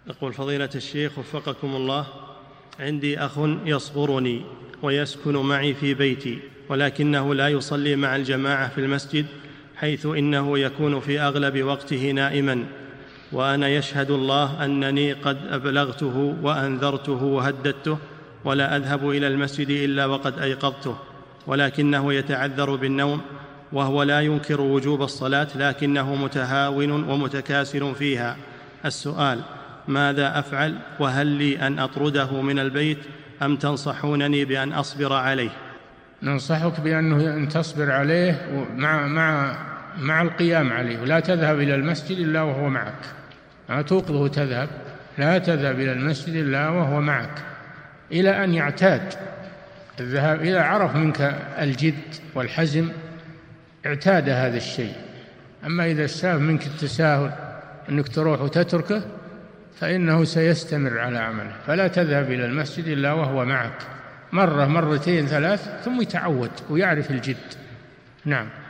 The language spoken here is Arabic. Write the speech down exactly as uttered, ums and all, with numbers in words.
يقول فضيلة الشيخ وفقكم الله، عندي أخ يصغرني ويسكن معي في بيتي، ولكنه لا يصلي مع الجماعة في المسجد، حيث إنه يكون في أغلب وقته نائما، وأنا يشهد الله أنني قد أبلغته وأنذرته وهددته، ولا أذهب إلى المسجد إلا وقد أيقظته، ولكنه يتعذر بالنوم، وهو لا ينكر وجوب الصلاة، لكنه متهاون ومتكاسل فيها. السؤال: ماذا أفعل؟ وهل لي أن أطرده من البيت أم تنصحونني بأن أصبر عليه؟ ننصحك بأنه أن تصبر عليه مع, مع, مع القيام عليه، ولا تذهب إلى المسجد إلا وهو معك. لا توقظه تذهب، لا تذهب إلى المسجد إلا وهو معك إلى أن يعتاد الذهاب. إذا عرف منك الجد والحزم اعتاد هذا الشيء. أما إذا استاف منك التساهل أنك تروح وتتركه فإنه سيستمر على عمله. فلا تذهب إلى المسجد إلا وهو معك مرة مرتين ثلاث، ثم يتعود ويعرف الجد. نعم.